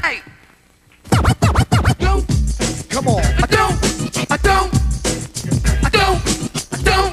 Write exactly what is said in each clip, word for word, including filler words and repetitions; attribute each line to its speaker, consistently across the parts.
Speaker 1: hype. Don't.
Speaker 2: Come on.
Speaker 1: I don't. I don't. I don't. I don't.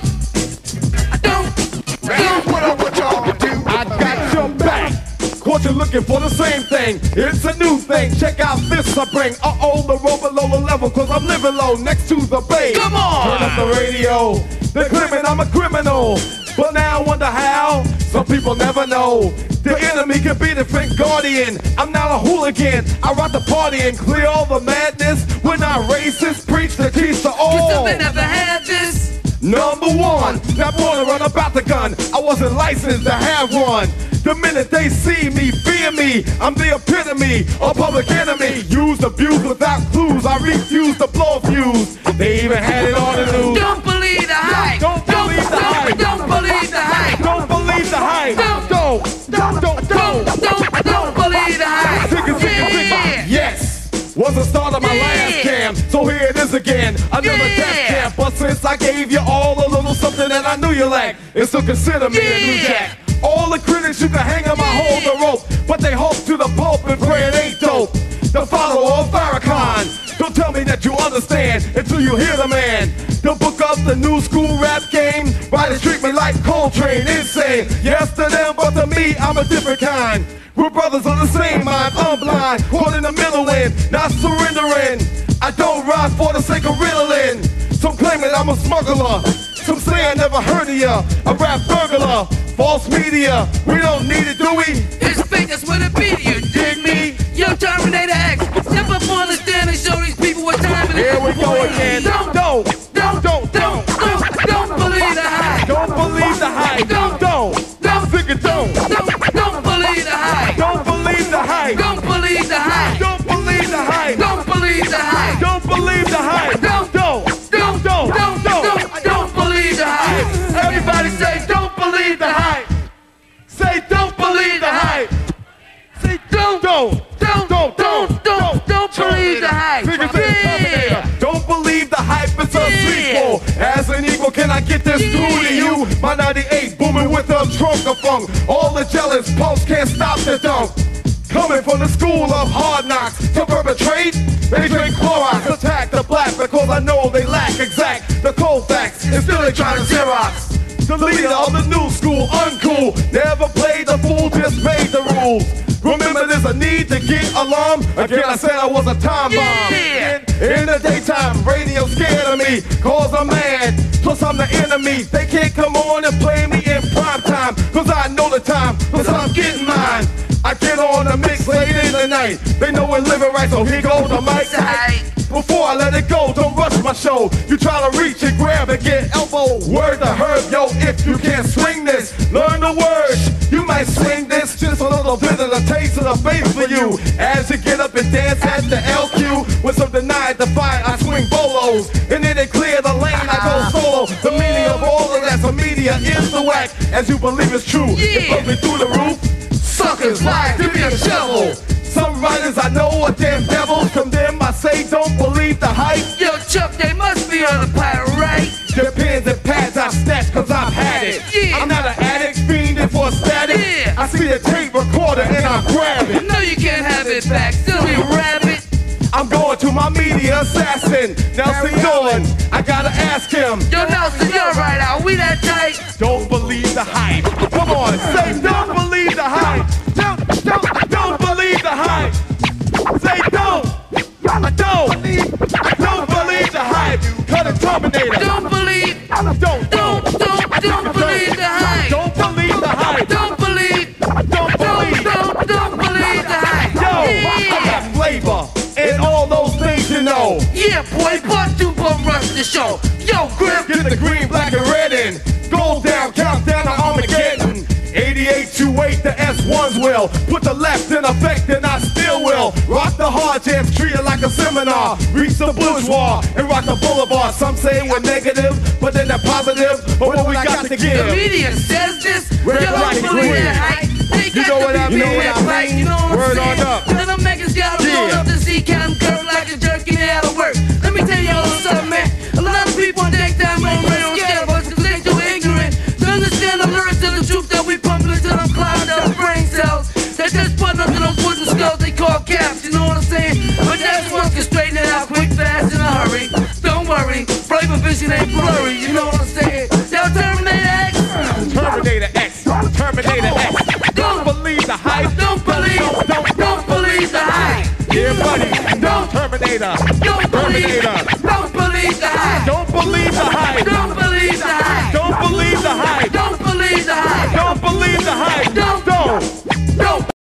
Speaker 1: I don't. I don't.
Speaker 2: What I want y'all to do.
Speaker 3: I got your back. Caught you looking for the same thing. It's a new thing. Check out this I bring. Uh-oh, the road below the level, cause I'm living low next to the bay.
Speaker 1: Come on.
Speaker 3: Turn up the radio. They're claiming I'm a criminal. But now I wonder how. Some people never know. The enemy can be the French guardian. I'm not a hooligan. I rock the party and clear all the madness. We're not racist. Preach the teach to all.
Speaker 1: Cause they never had this.
Speaker 3: Number one, not born to run about the gun. I wasn't licensed to have one. The minute they see me, fear me. I'm the epitome of public enemy. Used, abused without clues. I refuse to blow a fuse. They even had it on the news.
Speaker 1: Don't believe the hype.
Speaker 3: Don't believe the hype.
Speaker 1: Don't believe the hype.
Speaker 3: Don't believe the hype.
Speaker 1: Don't.
Speaker 3: Don't. Don't. Don't.
Speaker 1: Don't. Don't. Don't believe the hype.
Speaker 3: Sick and sick and sick.
Speaker 1: Yeah.
Speaker 3: Yes. Was the start of my
Speaker 1: Yeah.
Speaker 3: last jam. So here it is again. Another
Speaker 1: Yeah.
Speaker 3: death camp. But since I gave you all a little something that I knew you lacked, it's still consider me a new
Speaker 1: Yeah.
Speaker 3: jack. All the critics you can hang on my hold the rope, but they hope to the pulp and pray it ain't dope. The follower of Farrakhan. Don't tell me that you understand until you hear the man. The book of the new school rap game. Writers treat me like Coltrane, insane. Yes to them, but to me, I'm a different kind. We're brothers on the same mind, I'm blind, caught in the middle end, not surrendering. I don't ride for the sake of riddling. Some claim that I'm a smuggler. Some say I never heard of ya. A rap burglar, false media. We don't need it, do we?
Speaker 1: It's fake, that's what it be. You dig me? Yo, Terminator X. Step up on the stand and show these people what time it is.
Speaker 3: Here we go again.
Speaker 1: Don't.
Speaker 3: Don't.
Speaker 1: Don't.
Speaker 3: Don't.
Speaker 1: Don't. Don't. Don't believe the hype.
Speaker 3: Don't believe the hype.
Speaker 1: Don't.
Speaker 3: Don't.
Speaker 1: Don't.
Speaker 3: Figure don't.
Speaker 1: Don't. Don't believe the hype.
Speaker 3: Don't believe the hype.
Speaker 1: Don't believe the hype.
Speaker 3: Don't believe the hype.
Speaker 1: Don't believe the hype.
Speaker 3: Don't believe the hype.
Speaker 1: Don't.
Speaker 3: Don't.
Speaker 1: Don't.
Speaker 3: Don't.
Speaker 1: Don't. Don't. Don't believe the hype. Everybody say, don't believe the hype.
Speaker 3: Say don't believe the hype.
Speaker 1: Say, don't.
Speaker 3: Don't.
Speaker 1: Don't.
Speaker 3: Don't.
Speaker 1: Don't. Don't. Don't believe the hype.
Speaker 3: Figure say Terminator.
Speaker 1: Yeah.
Speaker 3: Don't believe the hype, it's a
Speaker 1: Yeah.
Speaker 3: sequel. As an equal, can I get this
Speaker 1: Yeah.
Speaker 3: through to you? My ninety-eight booming with a trunk of funk. All the jealous punks can't stop the dunk. Coming from the school of hard knocks to perpetrate, they drink Clorox, attack the black because I know they lack exact the cold facts, and still they try to Xerox. The leader of the new school, uncool, never played the fool, just made the rules. Remember there's a need to get alarm. Again I said I was a time bomb.
Speaker 1: Yeah.
Speaker 3: In, in the daytime, radio scared of me, cause I'm mad, plus I'm the enemy. They can't come on and play me in prime time, cause I know the time, cause I'm getting mine. I get on the mix late in the night. They know we're living right, so here goes the mic. Before I let it go, don't rush my show. You try to reach and grab and get elbow. Word to herb, yo, if you can't swing this, learn the words. You might swing this, just a little bit of a taste of the bass for you. As you get up and dance at the L Q, with some denied defiant, I swing bolos. And then they clear the lane, I go solo. The meaning of all of that for media is the whack. As you believe it's true, it put me through the roof. Suckers lie, give me a shovel. Some writers I know are damn devils. Condemn, I say don't believe the hype.
Speaker 1: Yo, Chuck, they must be on the platter, right?
Speaker 3: The pens and pads I snatch cause I've had it.
Speaker 1: Yeah.
Speaker 3: I'm not an addict, fiending for static.
Speaker 1: Yeah.
Speaker 3: I see the tape recorder and I grab it.
Speaker 1: No, you can't have it back, silly rabbit.
Speaker 3: I'm going to my media assassin, Nelson Dawn. I gotta ask him.
Speaker 1: Yo, Nelson, you're right, are we that tight?
Speaker 3: Don't believe the hype. Come on, say don't believe the hype. Don't, don't, don't believe the hype. Say don't. I don't. I don't believe the hype. Cut a Terminator.
Speaker 1: Don't believe,
Speaker 3: Don't, don't,
Speaker 1: don't, don't, don't believe the hype.
Speaker 3: Don't believe the hype.
Speaker 1: Don't believe,
Speaker 3: Don't
Speaker 1: don't,
Speaker 3: believe.
Speaker 1: don't, don't believe the hype.
Speaker 3: Yo, I
Speaker 1: Yeah,
Speaker 3: got flavor and all those things you know.
Speaker 1: yeah, boy, part two, bum rush the show. Yo, Griff,
Speaker 3: Get the green, black, and red in. Gold down, countdown to Armageddon. eighty-eight to eight, the S ones will. Put the left in effect and I still will. Rock the hard jams, treat it like a seminar. Reach the bourgeois and rock the boulevard. Some say we're negative, but then they're positive. But what we got to
Speaker 1: the
Speaker 3: give?
Speaker 1: media says this.
Speaker 3: Red,
Speaker 1: Yo,
Speaker 3: black,
Speaker 1: don't
Speaker 3: and
Speaker 1: believe
Speaker 3: green.
Speaker 1: the hype. They
Speaker 3: You
Speaker 1: got
Speaker 3: know
Speaker 1: to
Speaker 3: what I
Speaker 1: be
Speaker 3: mean?
Speaker 1: made
Speaker 3: What I
Speaker 1: right,
Speaker 3: mean?
Speaker 1: you know what
Speaker 3: Word
Speaker 1: I'm
Speaker 3: on
Speaker 1: saying?
Speaker 3: up.
Speaker 1: And them niggas gotta roll
Speaker 3: Yeah.
Speaker 1: up the Z cam curve like a jerky out of work. Let me tell you all something, man. A lot of people think that I'm on real scared of us because they too ignorant to understand the lyrics of the truth that we pump into them cloud out of brain cells. They just put under them wooden skulls they call caps, you know vision ain't blurry, you know what I'm saying? Yo, Terminator X.
Speaker 3: Terminator X. Terminator X. Don't believe the hype.
Speaker 1: Don't believe,
Speaker 3: Don't, don't,
Speaker 1: don't believe the hype.
Speaker 3: Yeah, buddy. Don't Terminator.
Speaker 1: Don't believe,
Speaker 3: Terminator.